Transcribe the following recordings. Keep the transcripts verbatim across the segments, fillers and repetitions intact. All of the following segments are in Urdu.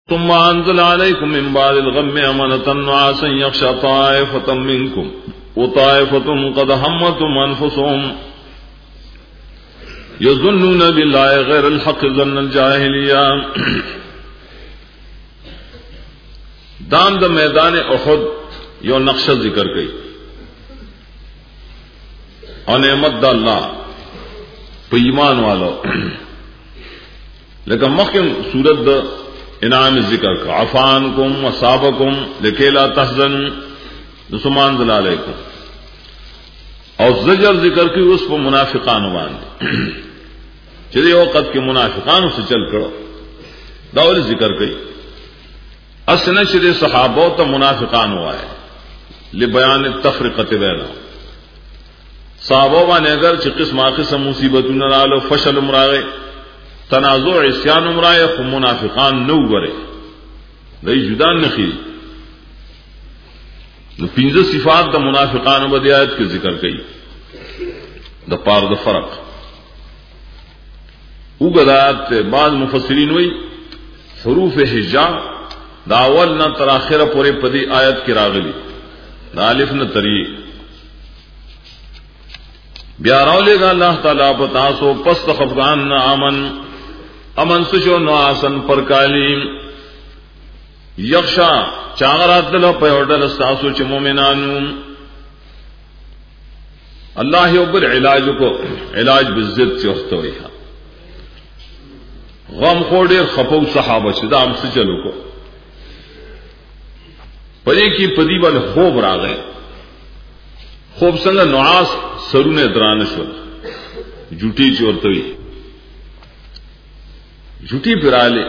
ثم أنزل عليكم من بعد الغم أمنة نعاسا يغشى طائفة منكم وطائفة قد همتهم أنفسهم يظنون بالله غير الحق ظن الجاهلية. دام دا میدان احد یو نقشہ ذکر گئی اور نعمت دا اللہ پہ ایمان والو، لیکن مخیم سورت دا انعام ذکر کا عفانکم وصابکم لکی لا تحزنوا نسمان ذل علیکم، اور زجر ذکر کی اس پر منافقان باندے چلے وقت کے منافقان سے چل کرو داول ذکر گئی. اصل شر صحابہ تو منافقان ہوا ہے لبیان التفرقۃ بینہم. صحابہ نے اگر چ قسم قسم مصیبت نہ رالو فشل امراغے تنازع عصیان امرائے خو منافقان نو برے دای جدان نخی نو پنځه صفات د منافقان بدیات کے ذکر کئی د پار د فرق وګدات. بعض مفسرین وی حروف ہجا دا اول نہ تراخر پورے پدی آیت کی راغلی دا الف نہ تری بیا راولے گا اللہ تعالی بتاسو پس خفغان نہ امن امن سشو نو آسن پر کالیم یخشا چاغرات دل پیوڈل استاسو چ مومنانو اللہ یوبر علاج کو علاج بالضد سے ہوئی ہے. غم خوڑے خفو صحابہ چدا ہم سے چلو کو پدی کی پدی بل خوب را گئے خوب سنگ نعاس سرون درانشور جھوٹی چورتوئی جھوٹی پرالے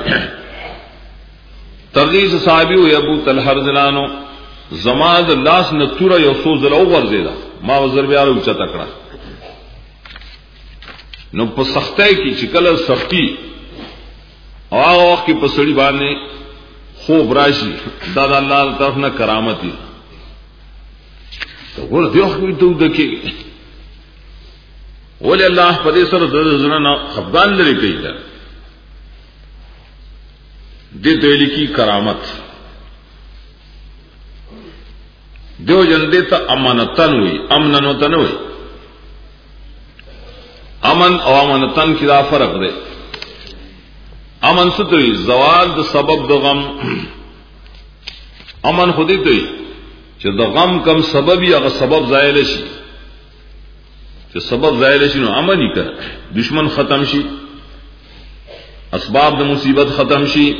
ترغیز صحابی ہوئی ابو طلحہ رضلانو زماد لاس نتورا یو سو زلو ورزیدا ما وزر بیارو اچھا تکڑا نو پا سختے کی چکل سختی آغا وقت کی پسڑی بانے خوب راشی دادا اللہ طرف نہ کرامتی تو گور دیوخ بھی تو دکے ولی اللہ پدے سر درزنہ خفدان لرے کئی در دے دیلی کی کرامت دیو جندے تا امانتن ہوئی امننوتن ہوئی امن او امانتن کی دا فرق دے. امن ستوئی زوال دا سبب دا غم امن خودی توئی چه دا غم کم سببی اگر سبب زائل شی چه سبب زائل شی نو امنی کر دشمن ختم شی اسباب دا مصیبت ختم شی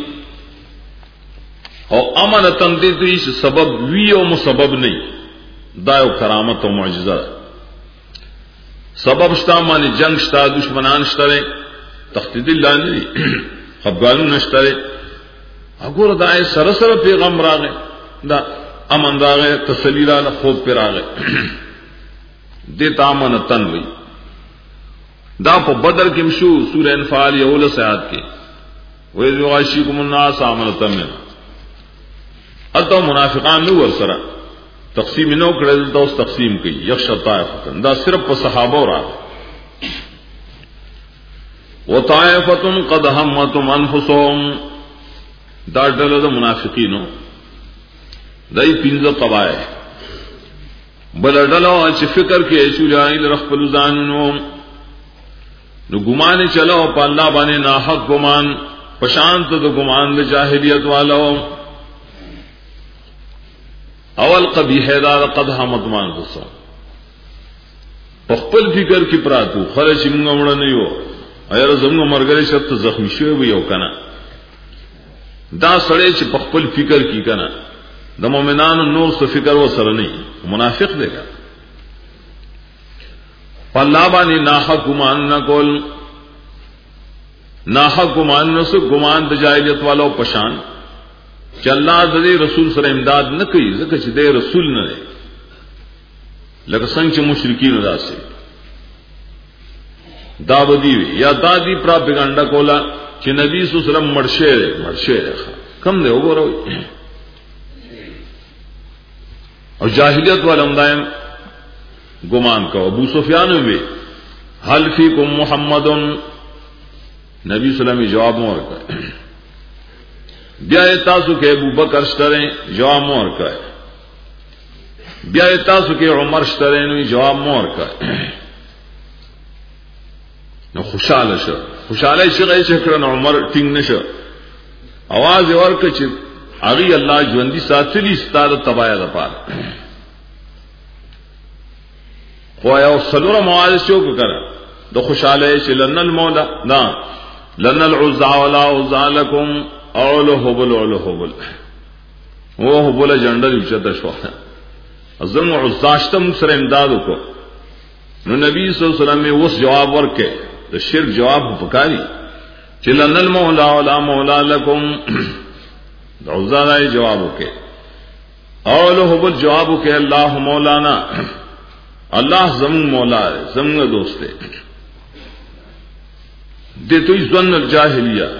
او امن تندی توئی چه سبب وی او مسبب نہیں دایو کرامت و معجزہ سبب شتا مانی جنگ شتا دشمنان شتا رے تختی اللہ نہیں خفگانو نشترے اگور دائے سرسر پیغم راگے دا امن راگے تسلی راگے خوب پی راگے دیتا امن تن وی دا پا بدر کم شو سورہ انفال یول سیاد کے ویز وغاشیکم الناس امن تن میں اتو منافقان نو ورسرا تقسیم نو کردتا اس تقسیم کی یخشا طائفتن دا صرف پا صحابہ راگے وطائفتن قد همتهم انفسهم دا ڈلد منافقینو دای پینزا قبائے بل ڈلو اچھ فکر کے ایچو جائل رخ پلوزاننو نو گمانے چلو پا اللہ بانے ناحق گمان پشانت دو گمان دا جاہلیت والو اول قبیح دا قد همتهم انفسهم پخپل فکر کی پراتو خرچ منگا مڑا نیو ایر زمو مرګري شت زخمی شوی وي او کنه دا سړی چې په خپل فکر کې کنه د مؤمنانو نور څه فکر وسره نه منافق دی. الله باندې ناحق ګمان نه کول ناحق ګمان نو سو ګمان د جاهلیت والو پشان چې الله د رسول سره امداد نه کوي ځکه چې د رسول نه دی لکه څنګه چې مشرکین راسي دا بدی یا دادی پراپیگنڈا کولا چې نبی صلی الله علیه وسلم مرشه مرشه کم دی وګورئ او جاہلیت والوں دائم گمان کو. ابو سفیان میں حل فیکم محمد نبی صلی اللہ علیہ وسلم جواب مور بیا تاسو کې ابو بکر شتره جواب مور کوي بیا تاسو کې عمر شتره نو جواب مور کوي نو خوشاله شو خوشاله شي غي شکر عمر ټینګ نشو आवाज ورکړي چې اغي الله ژوندۍ ساتلی ستاره تبایا ده پاره خو یو سلوره مواد شو کړه د خوشاله چې لن المولا نا لن العزا ولا عزا لكم اولو بل اولو بل وه بل جندل چته شو ازم عزاشتم سره امداد وکړو نو نبی صلی الله علیه وسلم اوس جواب ورکړي د شرک جواب پکاري چې لن المولا ولا مولا لكم عزا لای جواب وکړي اولو بل جواب وکړي الله مولانا الله زمون مولا زمون دوست دی دتوی ظن الجاهلیه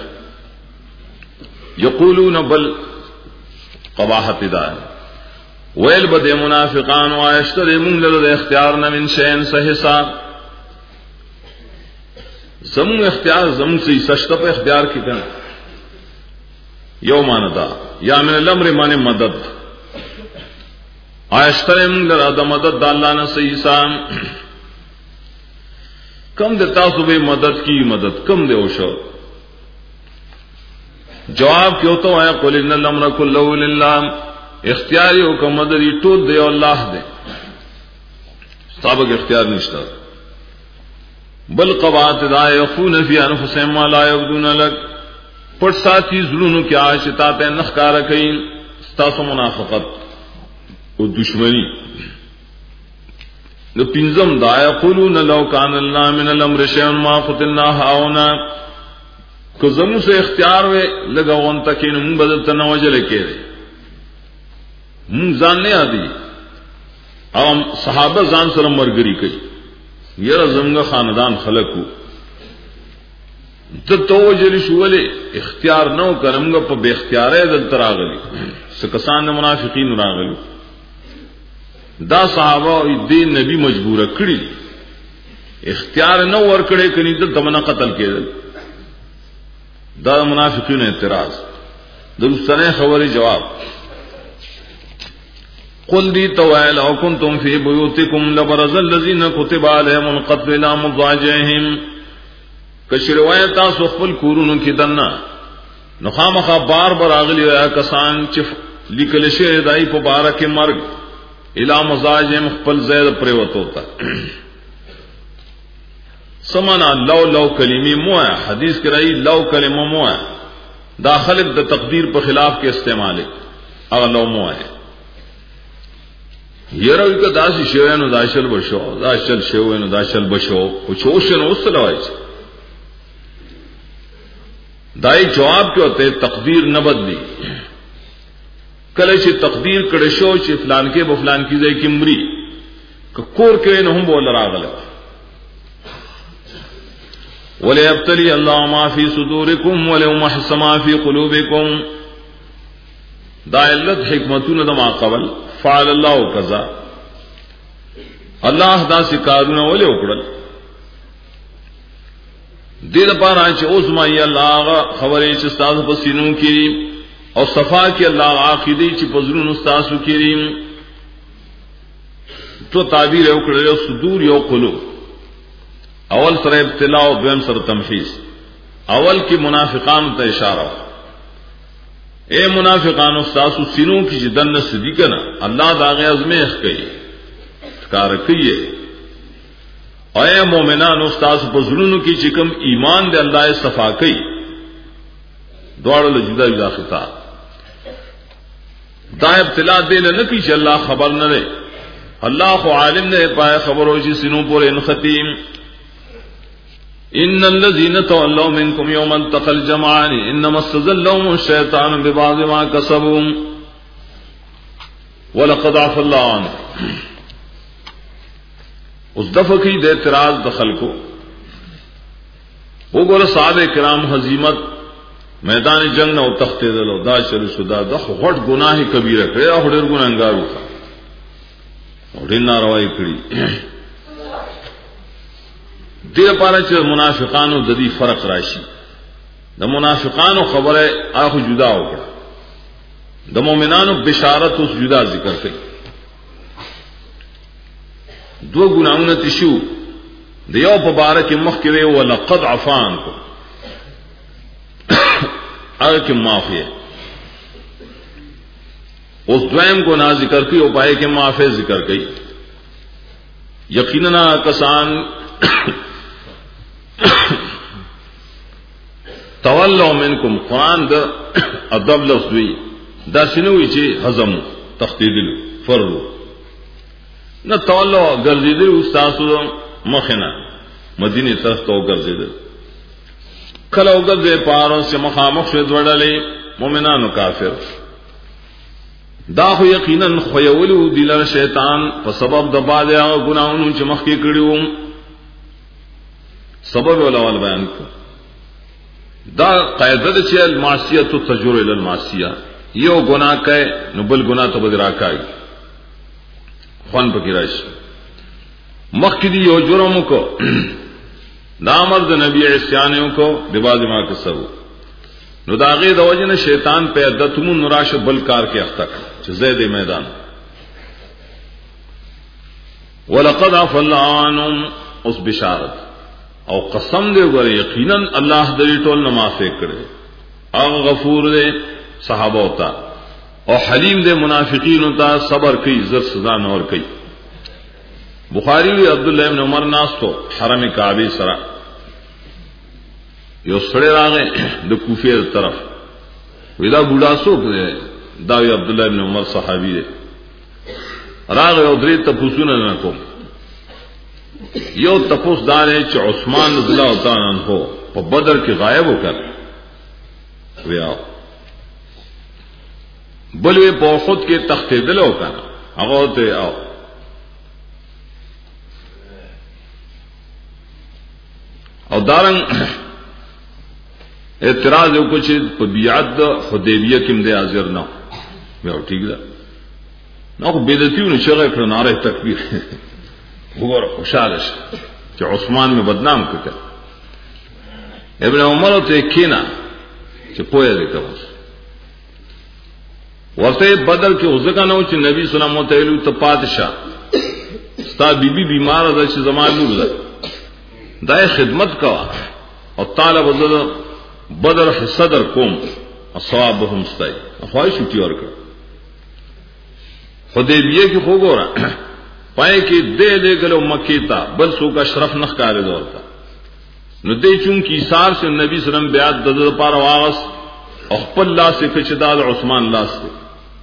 یقولون بل قباحت دار ویل بد منافقان واشتری من له اختیار نه من شین صحیح حساب زمون اختیار زمون سے سشت په اختیار کی کنه یوماندا یا من الامر معنی مدد آیشتری من له مدد د الله نه صحیح حساب کم د تاسو به مدد کی مدد کم دی وشو جواب کیوں تو آیا قل ان الامر كله لله اختیاری او کوم مدد ټول دی الله دی سابق اختیار نشته بل قواعد لا يخون في انفسهم ما لا يبدون لك پر ساتھی زلونو کی عاشتا ته نخکار کین تاسو منافقت او دشمنی نو پنځم دا یقولون لو کان الله من الامر شيء ما قتلنا هاونا کو زمو سے اختیار وے لگاون تکین من بدل نہ وجل کېره من ځان نه ادي او صحابه ځان سره مرګري کوي یره زمغه خاندان خلقو ته توجل شولې اختیار نو کرمغه په بے اختیارې دل تراغلي سکسان منافقین راغلي دا صحابه دین نبی مجبور کړی اختیار نو ور کړی کني د دمنه قتل کېدل دا منافقین اعتراض درستنه خبري جواب قل دي توائل او کنتم فی بیوتکم لبرز الذین کتب علیهم القتل الى مضاجعهم کشروایت تاسو خپل کورونو کې دنا نو خامخا بار بار اغلی یا کسان چې لیکل شي دای په بارکه مرګ الى مضاجعهم خپل زید پریوتو تا سمانا لو لو کلمه مو حدیث کرائی لو کلمه مو داخل د تقدیر په خلاف کې استعمال او لو مو یره یک داسې شوی نو داشل بشو داشل شوی نو داشل بشو او چوشن وسلوای دای جواب کې ہوتے تقدیر نه بدلی کله چې تقدیر کړه شو چې فلان کې به فلان کې ځای کې مري کور کې نه هم بول راغله وليبتلي الله ما في صدوركم وليمحص ما في قلوبكم دا علت حکمتونه د ما قبل فعل الله کذا الله دا سکارونه ولې وکړل دې لپاره چې اوس ما ی الله خبرې چې تاسو په سینو کې او صفا کې الله عقیده چې پزرونو تاسو کې تو تعبیر وکړل صدور یو قلوب اول سره ابتلاء او دویم سره تمحیص اول کې منافقان ته اشاره اے منافقانو تاسو سینو کې جدن صدیق نه الله دا غي ازمیخ کوي کار کوي اے مؤمنانو تاسو په زړونو کې چې کوم ایمان دی الله یې صفا کوي دوړل جدا جدا خطاب دا ابتلاء دې نه کوي چې الله خبر نه لري الله خو عالم نه پای خبرو چې سینو پورې ان ختم ان الذين تولوا منكم يوم التقى الجمعان انما استزلهم الشيطان ببعض ما كسبوا ولقد عفى الله عنه اس دفعہ کی دے اعتراض دخل کو وہ گور صحابہ کرام ہزیمت میدان جنگ نہ تختے دلو دا شر شدا د غټ گناہ کبیرہ کړه او ډېر ګناګار وکړه او ډېر ناروائی کړی دیر پارا چې منافقانو د دې فرق راشي د منافقانو خبره اخو جدا وکړه د مومنانو بشارت اوس جدا ذکر کړي دو ګناونه تشو د یو په باره کې مخ کې وی ولقد عفان کو هغه کې معافیه اوس دویم ګناه ذکر کړي او پای کې معافی ذکر کړي یقینا کسان تولوا منکم قران د ادب لفظي دا شنوې چې هضم تخدیدل فرو نه تولوا ګرځیدل استادو مخنه مدینه طرف ته ګرځیدل کله وګرځي پارو چې مخامخ شو وړلې مؤمنانو کافر دا خو یقینا خویولو دلر شیطان په سبب د باز هغه ګناہوں چې مخکې کړیو سبب ولول بیان کړ دا قاعده ده چې المعصیه تجر الى المعصیه یو ګناه کوي نو بل ګناه ته بدرا کوي خوان پکې راشي مخکې دی یو جرم کو نامر د نبی عصیانو کو د باز ما کسبو نو داغه د وجنه شیطان په عادتمو نراش بل کار کې اختک چې زید میدان ولقد عفى الله عنهم اس بشارت او قسم دې غره یقینا الله دې ټول نه معافي کړي او غفور دې صحابه وتا او حلیم دې منافقین وتا صبر کوي زر سزا نور کوي بخاری وی عبد الله ابن عمر ناس کو حرم کعبه سره یو سره راغې د کوفه طرف ودا بوډا څوک دی دا وی عبد الله ابن عمر صحابي دی راغې او درې ته پوښتنه نه کوم یو تپوس دار ہے چې عثمان رضی الله تعالی عنہ په بدر کې غایب وکړ ویا بلوی په خود کې تختیدل وکړ هغه ته او او دارن اعتراض وکړ چې په بیعت حدیبیه کې مده حاضر نه ویو ٹھیک ده نو بدعتیونو شغه کړ ناره تکبیر وګوره خوشاله شه چې عثمان می بدنام کړ ابن عمر ته کینا چې پوهه وکړ ورته بدل کې وځکه نو چې نبی صلی الله علیه وسلم ته پادشاه ستا بیبي بیمار ده چې زمانه لور ده دای خدمت کوا او طالب وزد بدر صدر کوم اصحابهم استای خواهش وتی ورکړه حدیبیه کې خو ګوره پای کې دې دې ګلو مکې ته بل څوک اشرف نخ کارې دورته نو دې چون کې ایثار سے نبی صلی الله علیه وسلم بیعت د لپاره واغس او خپل لاس کې چې د عثمان لاس دی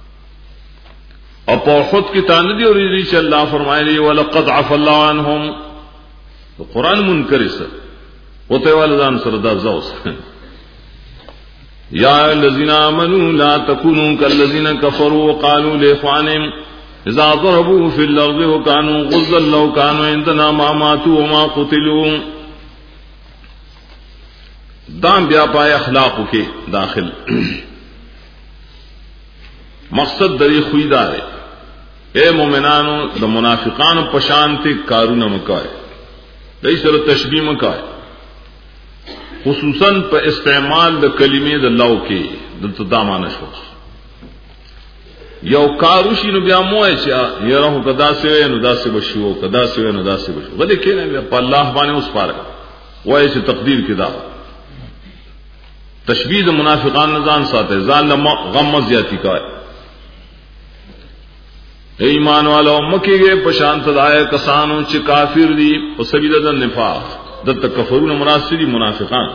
او په خود کې تان دي اورې چې الله فرمایلی ولقد عفى الله عنهم قرآن منکر سره وته ولدان سره دا زوس یا الذين امنوا لا تكونوا كالذين كفروا وقالوا لاخوانهم اذا ضربوا في الارض وكانوا غزا لو كانوا عندنا ما ماتوا وما قتلوا دام بیا پای اخلاق کې داخل مقصد دری خویدار اے مومنانو د منافقانو پشانته کارونه مکای دای سره تشبیه مکای خصوصا په استعمال د کلمې د لو کې د تدامانه شو یو کاروشي نو بیا موه چې یره کدا سوي نو داسې بشو کدا سوي نو داسې بشو غدي کینه په الله باندې اوس پاره وای چې تقدیر کې دا تشبیه د منافقان نزان ساته ځان غم زیاتی کوي ایمان والو مکیږي په شان تدای کسانو چې کافر دي او سبیل د نفاق د تکفرون مناسبی منافقان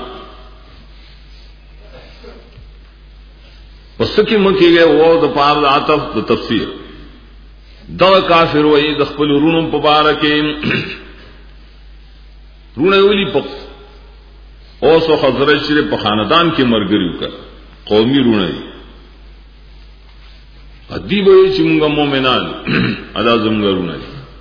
پس کی مکیږي وو د پار د عطف د تفسیر دا کافر وای د خپل رونو په بار کې رونه ویلی په اوس او حضرت چې په خاندان کې مرګري وکړ قومي رونه ادیب وي چې موږ مؤمنان ادا زموږ رونه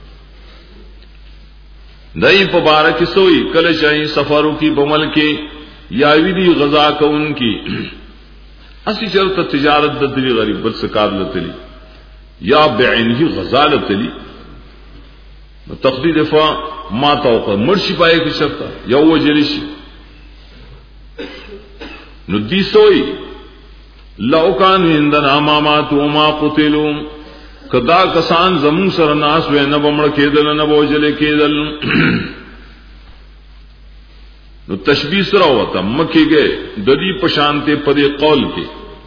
دای په بار کې سوئی کله چې سفرو کې بمل کې یا وی دي غزا کون کې اسی چرته تجارت د دلی غریب بل سکار لتلی یا بعینه غزا لتلی تقدید فا ما توقع مرشی پائے کی شرطه یا وجلی شي نو دی سوئی لو کان عندنا ما ماتوا وما قتلوا کدا کسان زمون سره ناس و نه بمړ کېدل نه بوجل کېدل نو تشبیه سره وته مکه کې د دې پشانته په دې قول کې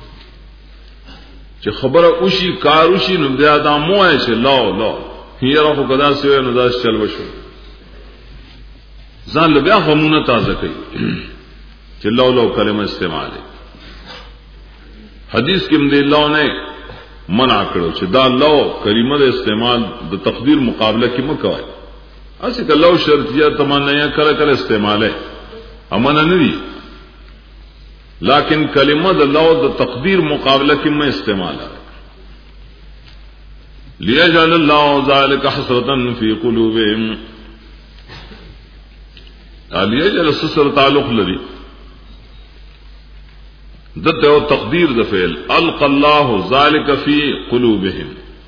چې خبره اوشي کار اوشي نو بیا دا موه چې لا لا هیره خو کدا سوی نو دا چل وشو ځان له بیا همونه تازه کوي چې لو لو کلمه استعمال حدیث کې مده الله نه منع کړو چې دا لو کلمه د استعمال د تقدیر مقابله کې مکوای اسی که لو شرطیه تمنا کړه کړه استعماله امانه نه دي لیکن کلمه د لو د تقدیر مقابله کې مې استعمال ليجعل الله ذلك حسرة في قلوبهم ليجعل السسر تعلق لري دته او تقدیر د فعل القى الله ذلك في قلوبهم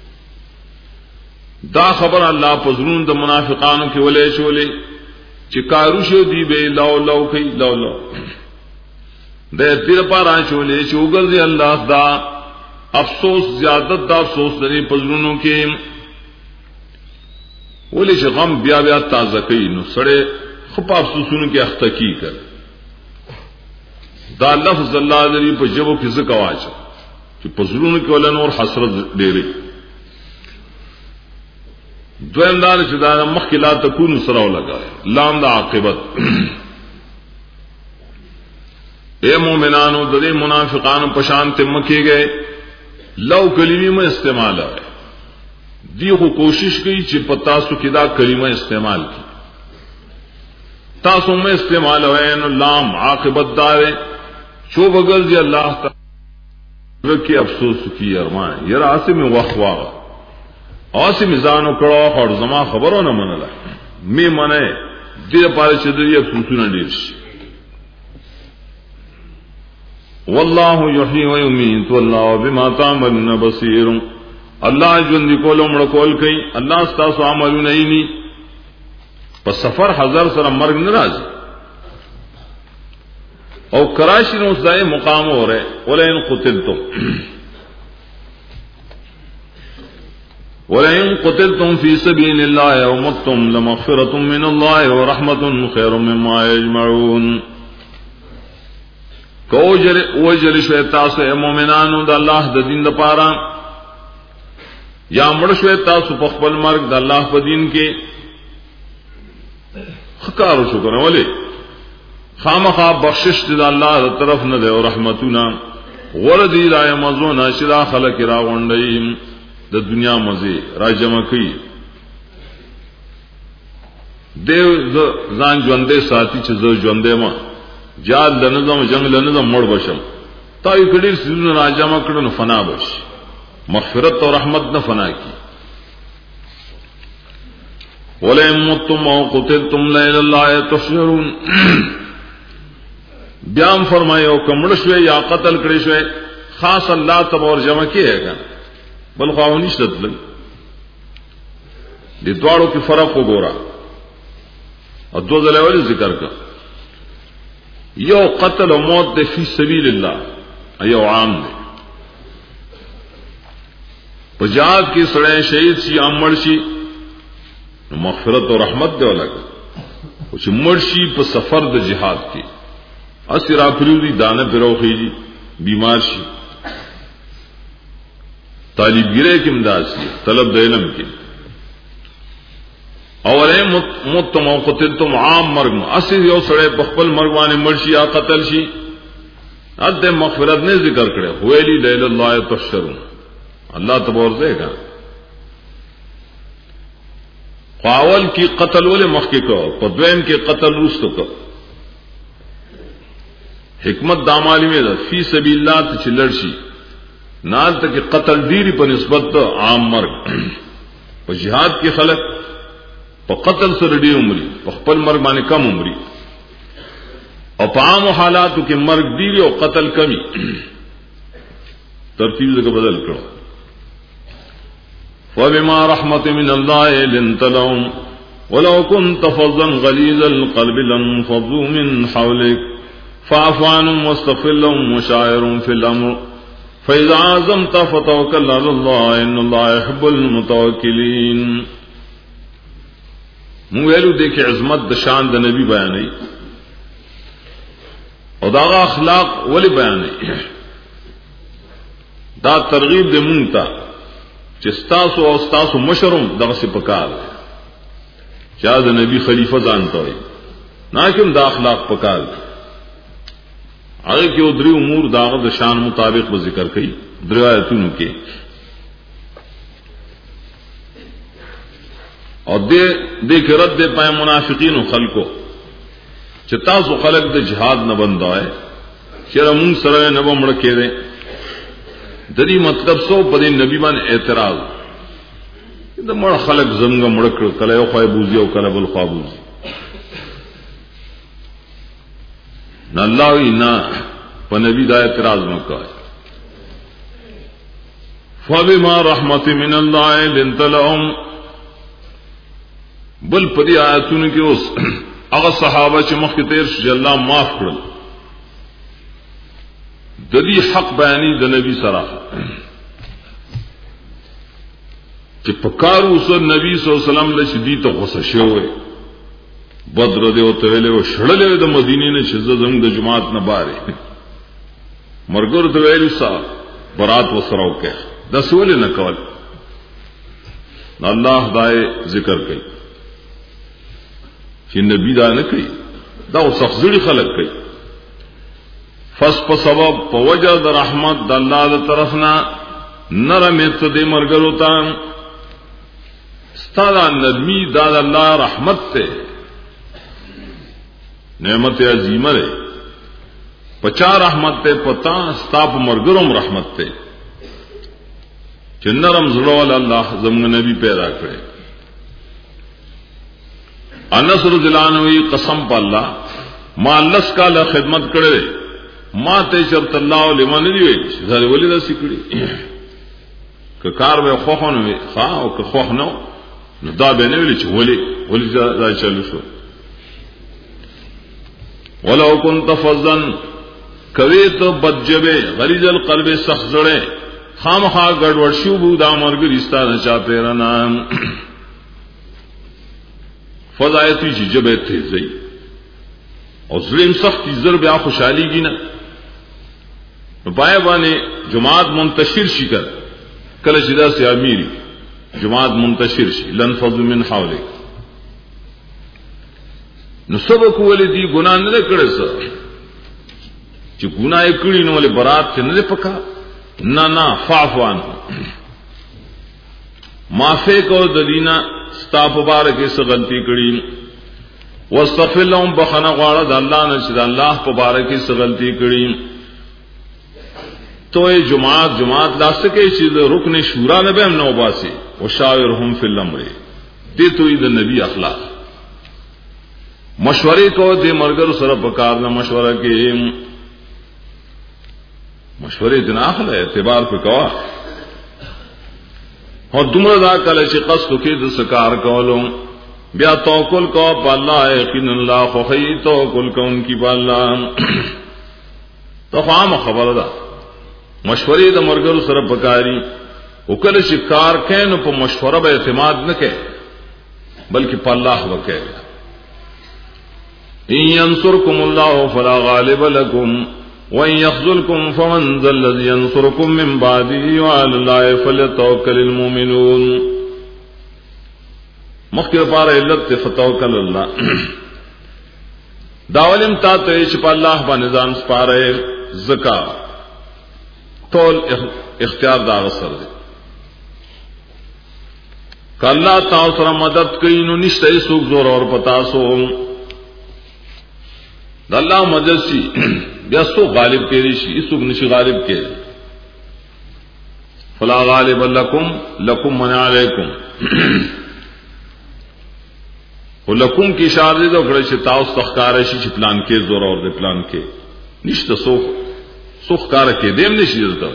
دا خبر الله پزرون د منافقانو کې ولې شولې چې کارو شو دی به لو لو کوي لو لو د تیر پارا شولې چې وګرځي الله دا افسوس زیادت دا افسوس دني پزرونو کې ولې چې غم بیا بیا تازه کوي نو سړې خپ افسوسونو کې اخته کی کړ دا لفظ الله دې په جبو کې څه کواچ چې پزرونو کې ول نور حسرت ډېرې دویم دار چې دا مخکې لا تكون سره ولګا لام دا عاقبت اے مومنانو د دې منافقانو په شان ته مکه گئے لو کلمې میں استعمال ہے دی خو کوشش کوي چې پتا سو کې دا کلمه استعمال کی تاسو میں استعمال ہے نو لام عاقبت دار شو بغل دی الله تعالی کی افسوس کی ارمان یرا اسم وخوا اسم ځانو کړه او زما خبرو نه منله می منه دې پاره چې دې افسوسونه ډیر شي والله يحيي ويميت والله بما تعملون بصير الله ژوند کول مړ کول کوي الله ستاسو عملونه یې په سفر حضر سره مرګ ناراض او کراشی نو ځای مقام ہو رہے ولئن قتلتم ولئن قتلتم في سبيل الله او متم لمغفرة من الله ورحمة خير مما يجمعون کوجر وجل شوی تاسو مومنانو د الله د دین لپاره یا مړ شوی تاسو په خپل مرګ د الله په دین کې خکارو شو کنه ولی خامخا بخشش د الله تر طرف نه ده او رحمتونه ورذی لا یمزون اشرا خلق را غونډیم د دنیا مزه را جمع کوي دیو ځان ژوندې ساتي چې زه ژوندې ما جال لنظم جنگ لنظم مړ بشم تا یو کډیر سيزونه را جمع کړو نو فنا بش مغفرت او رحمت نه فنا کی ولئن متم او قتلتم لا الى الله تحشرون بیان فرمایو کمړ شوی یا قتل کړی شوی خاص الله تبارک جمع کیږي بل خو نشته تل دي دواړو کې فرق وګورا او دو ځله ول ذکر کا یو قتل او موت د فی سبیل الله ایو عام دی پجاد کې سړی شهید شي امر شي نو مغفرت او رحمت دی ولګ او چې مړ شي په سفر د جهاد کې اسرا پریودی دانه پروخیږي بیمار شي طالب ګره کې امداد شي طلب د علم کې اوله مت مو قتلتم عام مرګ اصل یو سړی په خپل مرګ باندې مړ شي یا قتل شي اته مغفرت نه ذکر کړي ویلی لیل الله تحشرون الله تبارک دیکھا قاول کی قتل ول مخکې کو په دویم کې قتل روستو کو حکمت دا معلومه ده فی سبیل الله ته چلړ شي نال ته کې قتل ډیری په نسبت عام مرګ په jihad کې خلق په قتل سره ډیر عمرې په خپل مرګ باندې کم عمرې او په عام حالاتو کې مرګ ډیر او قتل کمی ترتیب څنګه بدل کړو وبما رحمت من الله لنت لهم ولو كنت فظا غليظ القلب لانفضوا من حولك فاعف عنهم واستغفر لهم وشاورهم في الامر فإذا عزمت فتوكل على الله إن الله يحب المتوكلين. مو ویلو دې کې عظمت د شان د نبی بیانې او دا اخلاق ولی بیانې. دا ترغیب دې مونږ ته چې تاسو او تاسو مشرم دغه څه پکار چا د نبی خلیفہ ځانته وي نه کوم دا اخلاق پکار هغه کې درې امور داغه د شان مطابق به ذکر کړي. درې آیتونو کې او دې دې کې رد دې پای منافقین او خلکو چې تاسو خلک د جهاد نه بندای چې موږ سره نه ومړ کېده. د دې مطلب سو په دې نبی باندې اعتراض د مړ خلک زمګه مړ کړ کله یو خای بوزي او کله بل خوا بوزي. نه الله نه په نبی دا اعتراض وکړ. فبما رحمت من الله لنت لهم. بل پدی آیاتونو کې اوس هغه صحابه چې مخکې تیر شي الله معاف کړل د دې حق بیانې د نبی سره چې پکارو سره نبی صلی الله علیه وسلم له شدید غصه شوی بدر دې او ته ویلو شړلې د مدینې نه چې زموږ د جماعت نه بارې مرګور ته ویلو صاحب برات وسره وکړه د سوال نه کول. الله دای ذکر کوي چې نبی دا نه کوي دا او سخزړي خلق کوي. فس په سبب په وجه د رحمت د الله تر طرفنا نرمت دې مرګرو ته ستاره نبی دا د الله رحمت ته نعمت عظیمه ده. پچا رحمت ته پتا ستاپ مرګروم رحمت ته چې نرم زړه الله زموږ نبی پیدا کړي. انس رضی اللہ عنہ قسم پا اللہ ما لس کالا خدمت کرے ما تے شرط اللہ لمن دیوے زال ولی دا سکڑی کہ کار بے خوخن وی خواہ او کہ خوخ نو نو دا بے نویلی چھ ولی ولی دا چلو شو. ولو کنت فضن کویت بدجبے غلیظ القلب سخزڑے خام خواہ گڑوڑ شو بو دا مرگر استاد چاپے رنام فضایتی چې جبه تیزی او ظلم سختی زر بیا خوشحالی گی نا نو پای باندې جماعت منتشر شي کړ کله چې دا سي امیر جماعت منتشر شي لنفض من حولک نو سبق ولدي ګنا نه کړی سر چې ګنا یې کړی نو له برات ته نه پکا نه نه فعفوان معافی کو د دینه ستا مبارک سے غلطی کړي واستغفر لهم بخنا غواړه د الله نه چې د الله مبارک سے غلطی کړي. توې جماعت جماعت لاسکه چې د رکن شورا نه به نو باسي وشاورهم فی الامر دې توې د نبی اخلاق مشورې کو د مرګر سره په کار نه مشوره کې مشورې د اخلاق اعتبار په کوا اور دمر دا کله چې قصد کې د سکار کولو بیا توکل کو په الله یقین الله خو هي توکل کوم کی په الله تو خام خبره ده مشورې د مرګرو سره پکاري او کله چې کار کین په مشوره به اعتماد نه کوي بلکې په الله وکړي. ان ينصركم الله فلا غالب لكم وَإِن يَخْذُلْكُمْ فَمَنْ ذَا الَّذِي يَنصُرُكُم مِّن بَعْدِهِ وَعَلَى اللَّهِ فَلْيَتَوَكَّلِ الْمُؤْمِنُونَ. مخکې لپاره علت فتوکل الله داولم تا ته چې په الله باندې ځان سپاره زکا ټول اختیار دا غسر دی. کله تاسو سره مدد کوي نو نشته هیڅ زور اور پتا سو د الله مدد شي بیا سو غالب کېږي شي هیڅ نشي غالب کېږي. فلا غالب لكم لكم من عليكم ولکم کی اشاره ده کړی چې تاسو تخکار شي چې پلان کې زور اور د پلان کې نشته سو سو ښکار کې دیم نشي درته.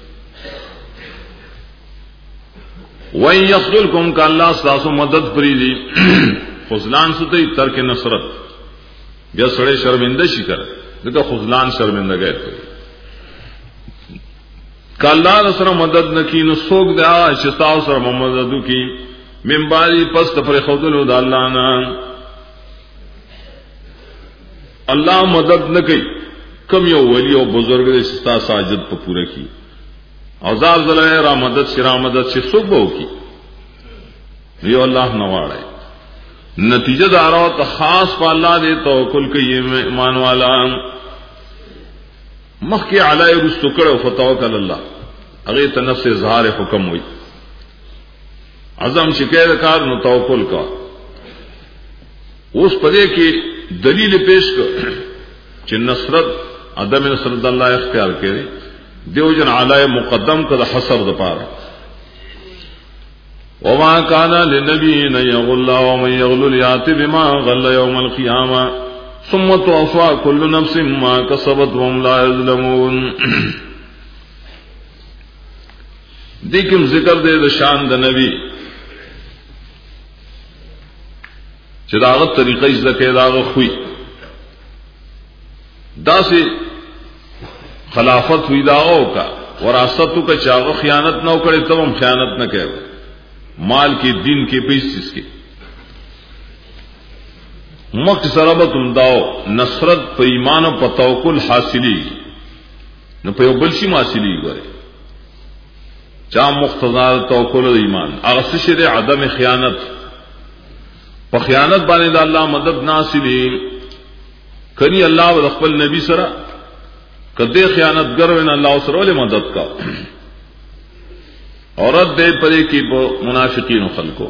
وَإِن يَخْذُلْكُمْ كَاللَّهُ تاسو مدد پری دي خذلان ستې ترک نصرت بیا سړی شرمنده شي کړ دغه خذلان شرمندګي کوي. کاللہ سر مدد نکی نو سوک دیا شستاو سر مددو کی من باری پس پر خودلو دا اللہ نا اللہ مدد نکی کم یو ولی او بزرگ دے شستا ساجد پا پورا کی اوزار ذلائے را مدد شرا مدد شی سوک باو کی یو اللہ نوارے نتیجہ دارا تو خاص پا اللہ دے توکل کئی ایمان والا مخ کے علائی رستو کرو فتوکل اللہ اگر تنف سے اظہار حکم ہوئی عزم شکایت کار نو توکل کا اس پدے کی دلیل پیش کر چھ نصرت عدم نصرت اللہ اختیار کرے دیو جن علائی مقدم کا دا حسر دا پارا وما كان للنبي ان يغل ومن يغل ياتي بما غل يوم القيامه ثم توفى كل نفس ما كسبت وهم لا يظلمون دیکھم ذکر دے دا شان دا نبی چداغت طریقہ ذکر داغت ہوئی دا سے خلافت ہوئی داغوں کا وراثتوں کا چاغ خیانت نہ کرے تب ہم خیانت نہ کہے مال کے دین کے بیس چیز کے مک سربت داؤ نصرت پہ ایمان و پتوکل حاصلی نہ پہ بلشی حاصلی گئے چا مختار توکل ایمان اغسشر عدم خیانت پہ خیانت بانے دا اللہ مدد ناصلی کنی اللہ و رقبل نبی سرا کدے خیانت گروین اللہ سرول مدد کا عورت دے پرے کی منافقین و خلقو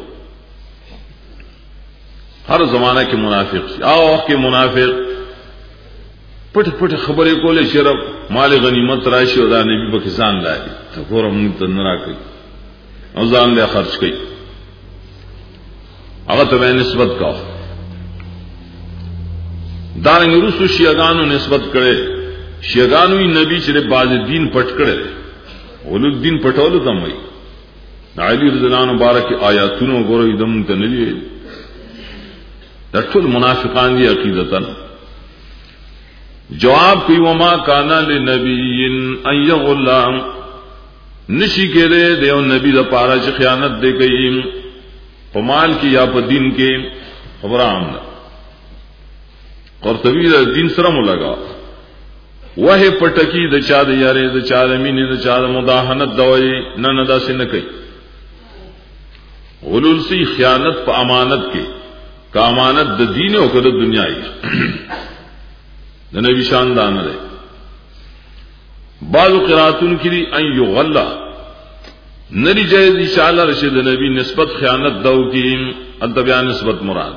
ہر زمانہ کے منافق آؤ کے منافق پٹ پٹ خبریں کو لے شرف مال غنیمت راشی ادا نبی بکسان لائے تو گورم تنرا کی اوزان لے خرچ کی اگر تو میں نسبت کا دارنگ رسو شیعگانو نسبت کرے شیعگانو ہی نبی چرے باز دین پٹ کرے وہ لوگ دین پٹولو تم وہی علی رضی اللہ عنہ مبارک آیاتونو گورو دم تنلی دٹل منافقان دی عقیدتن جواب کی وما کانا لنبی ان یغل نشی کے دے دیو نبی دا پارا چ خیانت دے گئی پمال کی یا پ دین کے خبرام قرطبی دا دین سرم لگا وہ پٹکی د چا د یارے د چا د مینې د چا د مداهنت دوی نه نه داسې نه کوي غلول سی خیانت په امانت کې کا امانت د دین او د دنیا یې د نبی شان دان ده بعض قراتون کې ان یغلا نری جایز ان شاء الله رشد نبی نسبت خیانت دو کې ادبیا نسبت مراد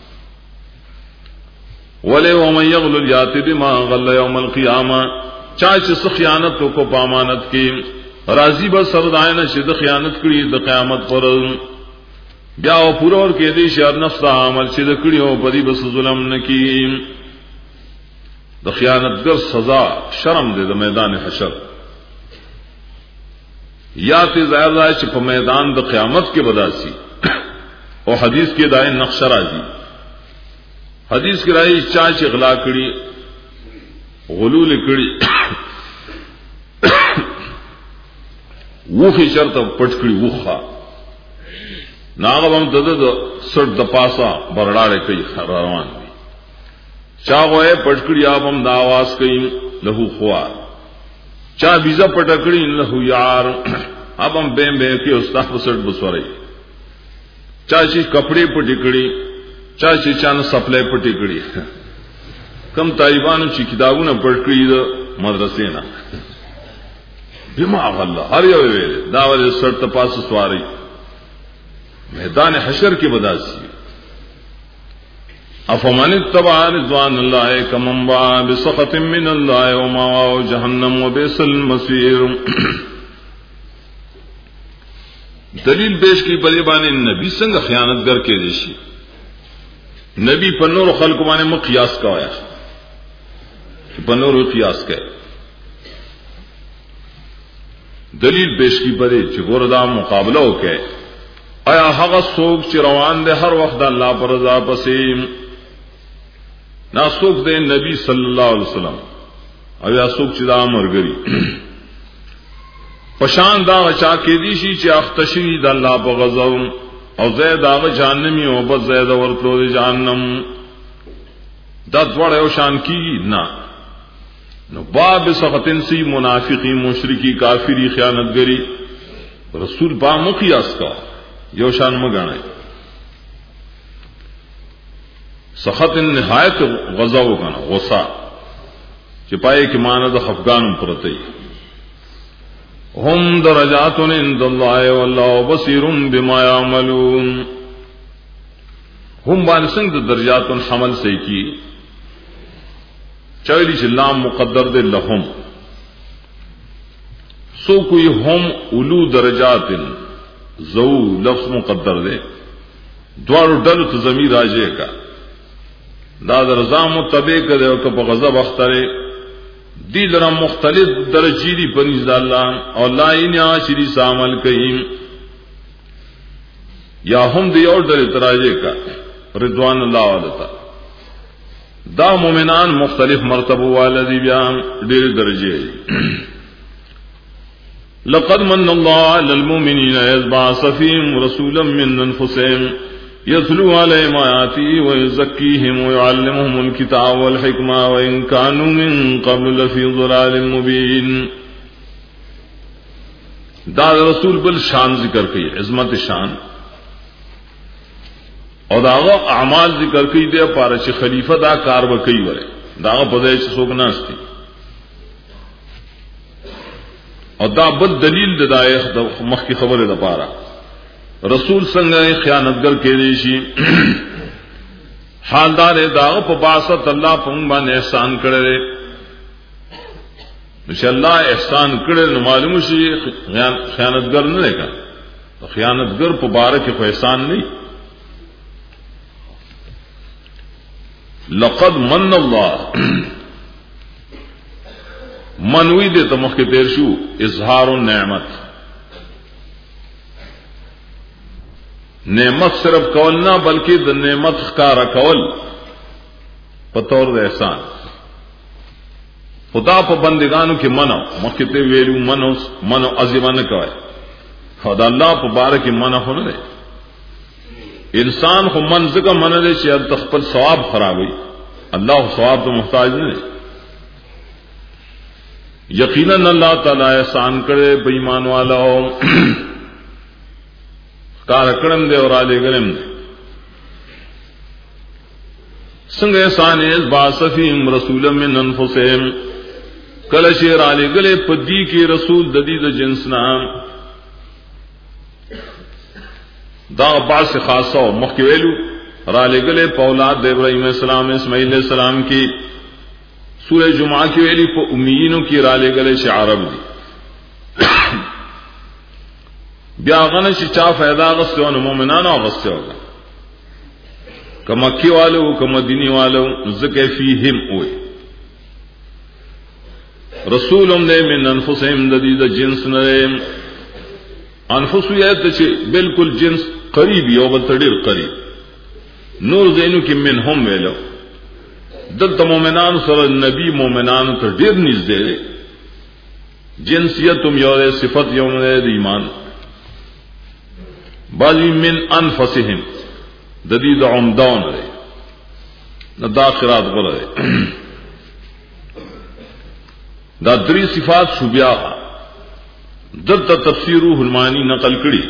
وَلَا وَمَن يَغْلُ يَأْتِ بِمَا غَلَّ يَوْمَ الْقِيَامَةِ چاچ سے خیانت کو پامانت کی راضی بس سردائے نہ شد خیانت کڑی د قیامت پر بیا او پورا اور کہ دی شر نفس عمل شد کڑی او پری بس ظلم نہ کی د خیانت گر سزا شرم دے د میدان حشر یا تے ظاہر ہے کہ میدان د قیامت کے بداسی او حدیث کے دائیں نقش راضی حدیث کی رائی چاچ اغلا کڑی غلول کڑی وخی شرط پٹ کڑی وخا ناغب ہم دد سٹ دپاسا برڑاڑے کئی روان دی چاغوئے پٹ کڑی آپ ہم دا آواز کئی لہو خوار چا بیزا پٹکڑی لہو یار اب ہم بیم بیم کی استاف سٹ بسورائی چاچی کپڑے پٹکڑی چاچی چان سپلے پٹکڑی کم طالبانو چی کتابوں نے پڑھ کری دا مدرسے نا دماغ اللہ ہر یو ویلے دا والے سر تپاس سواری میدان حشر کی بداسی افمن اتبع رضوان اللہ کمن باء بسخط من اللہ ومأواه جہنم وبئس المصیر دلیل پیش کی بلیبان نبی سنگ خیانت گر کے دیشی نبی پنور خلق مانے مقیاس کا آیا پنور قیاس کا دلیل پیش کی پدے چگوردا مقابلہ ہو کے آیا حق سوک چروان دے ہر وقت اللہ پر رضا پسیم نہ سوک دے نبی صلی اللہ علیہ وسلم آیا سوک چدا مرگری پشان دا چا کې دي شي چې اختشي د الله په غضب او زید هغه جهنمی او بس زید ورتلو د جهنم دا ډول یو شان کی نه نو باب سخطن سی منافقی مشرکی کافری خیانتګری رسول با مقیاس کا یو شان مګنای سخط نهایت غضب وکنا غصہ چې پای کې مان د خفقان پرته هم درجات عند الله والله بصير بما يعملون هم باندې څنګه درجات حمل سي کی چولی چې لام مقدر دے لهم سو کوئی هم اولو درجات زو لفظ مقدر دے دوارو ڈلو تو ضمیر راجے کا دا در رضا متبع کرے او کپ غضب اخترے دی لرا مختلف درجی دی پنیز دا اللہ اور لا این آشری سامل کئیم یا هم دی اور در اتراجے کا رضوان اللہ والتا دا مومنان مختلف مرتبہ والذی بیان دیر درجے لقد من الله على المؤمنين إذ بعث فيهم رسولا من أنفسهم يتلو عليهم آياته ويزكيهم ويعلمهم الكتاب والحكمة وإن كانوا من قبل لفي ضلال مبين. دا رسول بل شان ذکر کی عظمت شان اور داغا اعمال ذکر کی دے پارا چې خلیفہ دا کار وکي وره داغا پدای چې څوک ناشتي اور دا بل دلیل د دایخ د مخ کی خبره ده پارا رسول څنګه خیانتګر کېږي شي حالدار داغا په باسط الله په باندې احسان کړی انشاء الله احسان کړي نو معلوم شي خیانتګر نه لګا خیانتګر په باره کې خو احسان نه. لقد من الله منوی دے تو مخ کے تیر شو اظہار النعمت نعمت صرف کول نہ بلکہ د نعمت خکارا کول بطور د احسان خدا په بندگانو کې منو مخ کے تے ویلو منو منو عظیمانه کوي خدا الله په بارک منو نه دی انسان خو من زګه من دی چې تخپل ثواب خرابوي الله ثواب ته محتاج نه دی. یقینا اللہ تعالی احسان کرے بے ایمان والو کار کړم دے اور علی گلم دے څنګه احسان اس باسفیم رسول من انفسهم کله شیر علی گلے پدی کی رسول د دې د جنس نام دا باس خاصه مخکې ویلو را لګلې په اولاد د ابراهیم السلام اسماعیل علیہ السلام کی سورہ جمعہ کی ویلی په امیینو کی را لګلې چې عرب دي بیا غنه چې چا फायदा غسته نو مؤمنانو غسته وکړه کما کی والو کما دینی والو زکه فیهم وې رسولم دې من انفسهم د دې د جنس نه انفس یې ته چې بالکل جنس قریب یو بل تړي قریب نور زینو کې منهم ویلو دلته مؤمنان سره نبی مؤمنان ته ډیر نږدې جنسیت هم یو صفت یو نه د ایمان بعضی من انفسهم د دې د عمدان لري د داخرات غره دا درې صفات شو بیا دلته تفسیر روح المانی نقل کړي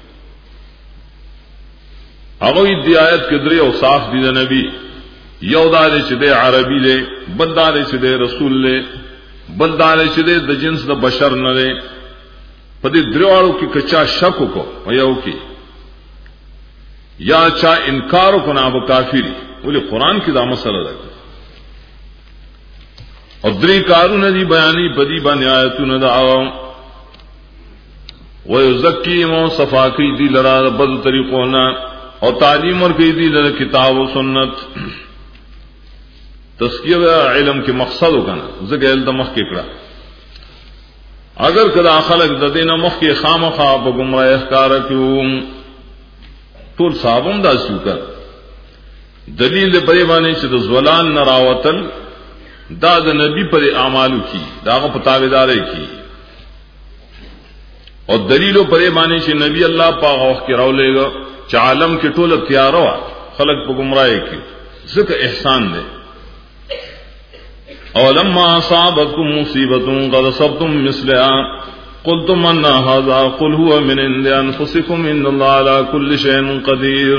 هغه دې آیت کې درې او صاف دي د نبی یو دار چې د عربي له بل دار چې د رسول له بل دار چې د جنس د بشر نه له په دې دروازو کې کچا شک کو یو کې یا چا انکار کو نه ابو کافری ولې قران کې دا مسله ده او درې کارونه دي بیانې بدی باندې آیتونه دا ويزكيهم صفاقي دي لرا بد طریقونا اور تعلیم اور کی دی لرا کتاب و سنت تزکیہ علم کے مقصد ہو کنا زګل د مخ کې کړه اگر کدا خلق د دینه مخ کې خامخا په گمراه ښکار کیو ټول صاحبم دا شوکا دلیل په باندې چې د زولان نراوتل دا د نبی پر اعمالو کی داغه پتاویدارې کی اور دلیلو پرے بانے چې نبی الله پاک وخت کې راولېګا چې عالم کې ټول تیارو خلق په گمراهۍ کې ځکه احسان دی. اولما اصابتكم مصیبۃ قد اصبتم مثلها قلتم ان هذا قل هو من عند انفسكم ان الله على كل شيء قدير.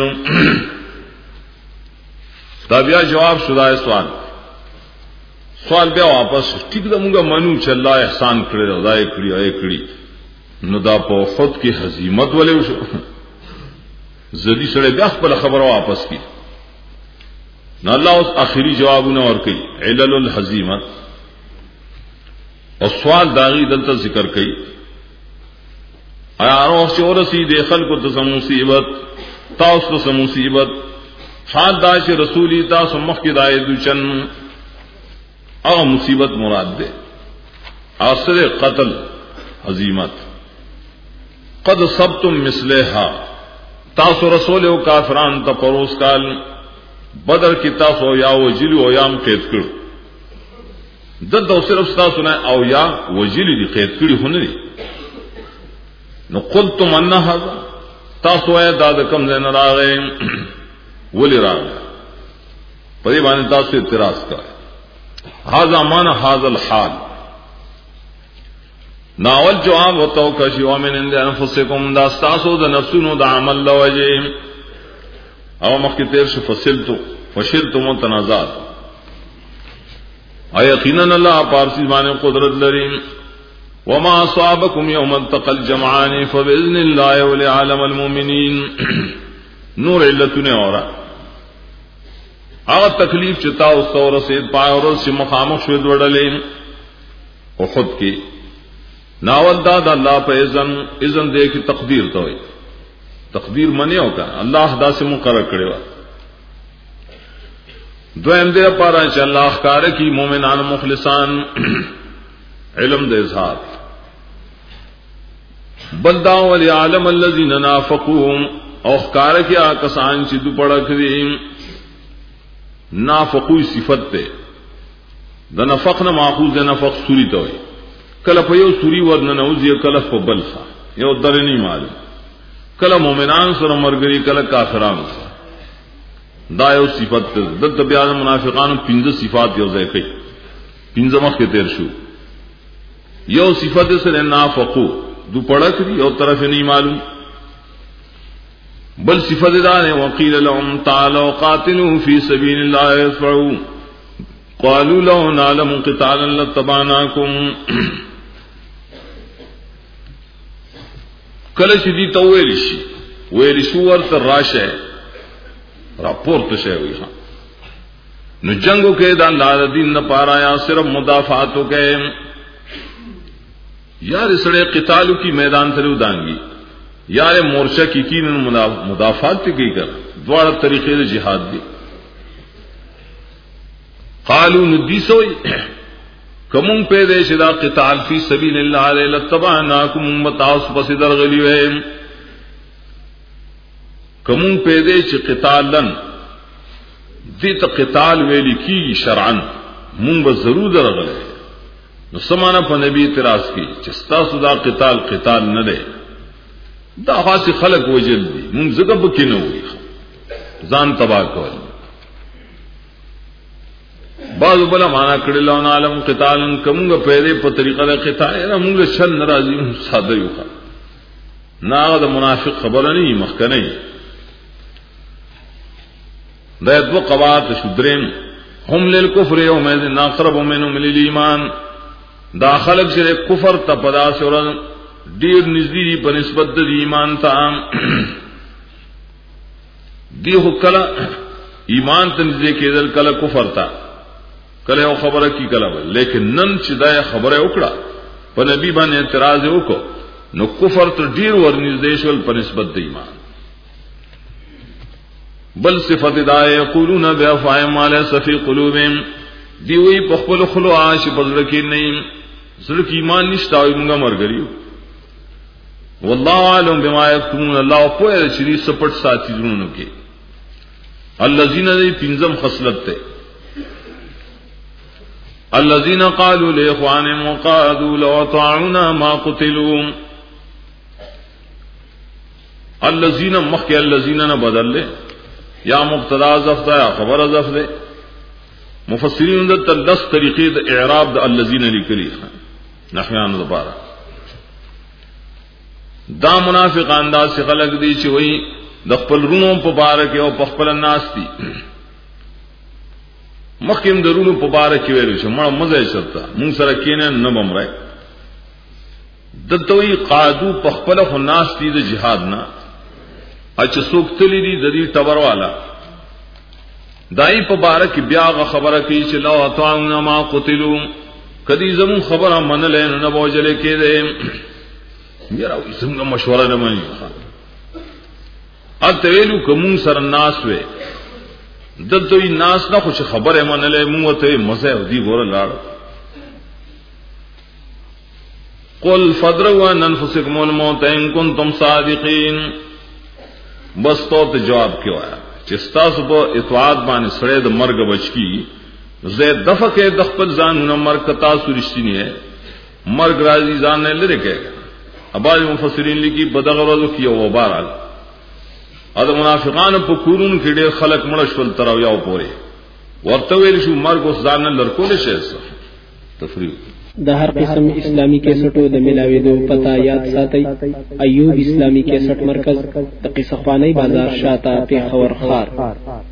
دا بیا جواب شدا سوال سوال بیا واپس ټیک دا مونږه منو چې الله احسان کړی دا یې کړی یې کړی نو دا په خود کې هزیمت ولې وشو زدي سره بیا خپل خبره واپس کی نو الله اوس اخري جوابونه ورکړي علل الهزیمه او سوال داغي دلته ذکر کړي آیا روح چې ورسی د خلکو ته مصیبت تاسو ته مصیبت حال دا چې رسولي تاسو مخکې دای دچن او مصیبت مراد ده اثر قتل هزیمت قد صبتم مثلها تاسو رسول او کافران ته پروس کال بدر کی تاسو یا وجلی او یام قید کړو دته صرف تاسو نه او یا وجلی دي قید کړی هونه دي نو قلتم ان هذا تاسو یا داد کم زین راغې ولی راغې په دې باندې تاسو اعتراض کړئ هذا معنى هذا الحال ناول جواب وتو کشی ومن عند انفسکم دا استاسو د نفسونو د عمل لوجه او مخکې تیر شو فصلتو فشلتم متنازعات اي یقینا الله پارسی باندې قدرت لري وما اصابكم يوم التقى الجمعان فباذن الله ولعالم المؤمنين نور علتونه اورا هغه تکلیف چې تاسو سره رسید پای ورځ چې مخامخ شو وړلې او خود کې ناول دا د الله په اذن اذن دې کې تقدیر ته وي تقدیر منی ہوتا الله داسې مقرر کړی و دویم دې لپاره چې الله ښکار کی مؤمنان مخلصان علم د اظهار بلدا ول عالم الذين نافقوا او ښکار کی کسان چې دو پړه کړی نافقوی صفت ته د نفق نه ماخوذ د نفق سوری ته وي کله په یو سوری ورنه نوځي کله په بلخه یو درنی معلوم کله مؤمنان سره مرګري کله کافرانو سره دا یو صفت ده د بیا منافقانو پنځه صفات یو ځای کوي پنځه مخ کې تیر شو یو صفت سره نافقو دو پړک دی یو طرف نه معلوم بل صفت دار وقيل لهم تعالوا قاتلوا في سبيل الله يدفعوا قالوا لو نعلم قتالا لاتبعناكم کله چې دي تویل شي ویل شو ورته راشه راپورته شي وي نو جنگو کې د الله دین نه پارا یا صرف مدافعاتو کې یار سره قتالو کی میدان ته ودانګي یار مورچہ کی کین مدافعات کی کر دوړه طریقې د جهاد دي قالوا ندیسوی کمون پیدا شدا قتال فی سبیل اللہ علیہ لتبعناکم متاس پس درغلی وے کمون پیدا چ قتالن دیت قتال ویلی کی شرعن مون به ضرور درغله نو سمانه په نبی اعتراض کی چستا صدا قتال قتال نه ده دا خاص خلق وجل دي مون زګه بکینه وي ځان تباہ کول بعض بلا معنا کړل او عالم قتالن کومه پیدا په طریقه د قتال نه موږ شل ناراضي ساده یو نه دا منافق خبره نه مخکنه دا دو قواعد شدرین هم للكفر يومئذ اقرب منهم للايمان دا خلق سره کفر ته پدا سره ډیر نږدې په نسبت د ایمان ته دی هو کله ایمان ته نږدې کېدل کله کفر ته کله یو خبره کی کله لیکن نن چې دا خبره وکړه په نبی باندې اعتراض وکړو نو کفر ته ډیر ورنږدې شول په نسبت د ایمان بل صفت دا یقولون بافعام ما ليس في قلوبهم دی وی په خپل خلو عاش بدل کې نه زړه کې ایمان نشته او موږ مرګریو والله علم بما يكتمون الله په شری سپټ ساتي زونو کې الذين پنځم خصلت ته الذين قالوا لاخوانهم وقالوا لو اطاعونا ما قتلوا الذین مخک الذین نه بدل لے یا مبتدا ظرف یا خبر ظرف دے مفسرین د تلس طریقې د اعراب د الذین لیکلي نحویان دوباره دا منافقان دا څخه خلق دي چې وای د خپل رونو په بار کې او په خپل ناس دي مخکیم درونو په بار کې ویل شو مړه مزه شرطه مون سره کینه نه بمره د دوی قادو په خپل خو ناس دي د جهاد نه اچ څوک تللی دي د دې ټبر والا دای په بار کې بیا خبره کوي چې لو اطعنا ما قتلوا کدی زمون خبره منل نه بوجل کېده یاره څنګه مشوره نه مانی اته ویلو کوم سر ناس وې د دوی ناس نه خو خبره منل مو ته مزه دی ګور لاړ قل فدروا عن انفسكم الموت ان كنتم صادقين بس تو جواب کیوں آیا چې تاسو په اطاعت باندې سره د مرګ بچکی زید دفع کې د خپل ځان نو مرګ تاسو رښتینی ہے مرګ راځي ځان نه لری کېږي اباظ مفسرین لیکي بدغه ورځو کې او بارال اته منافقان په کورونو کې ډېر خلک مړ شول تر یو پورې ورته ویل شو مرګ اوس ځان نه لړکول شي تفریح د هر قسم اسلامی کیسټو د ملاويدو پتا یاد ساتي ایوب اسلامی کیسټ مرکز د قصه خوانی بازار شاته پیښور خار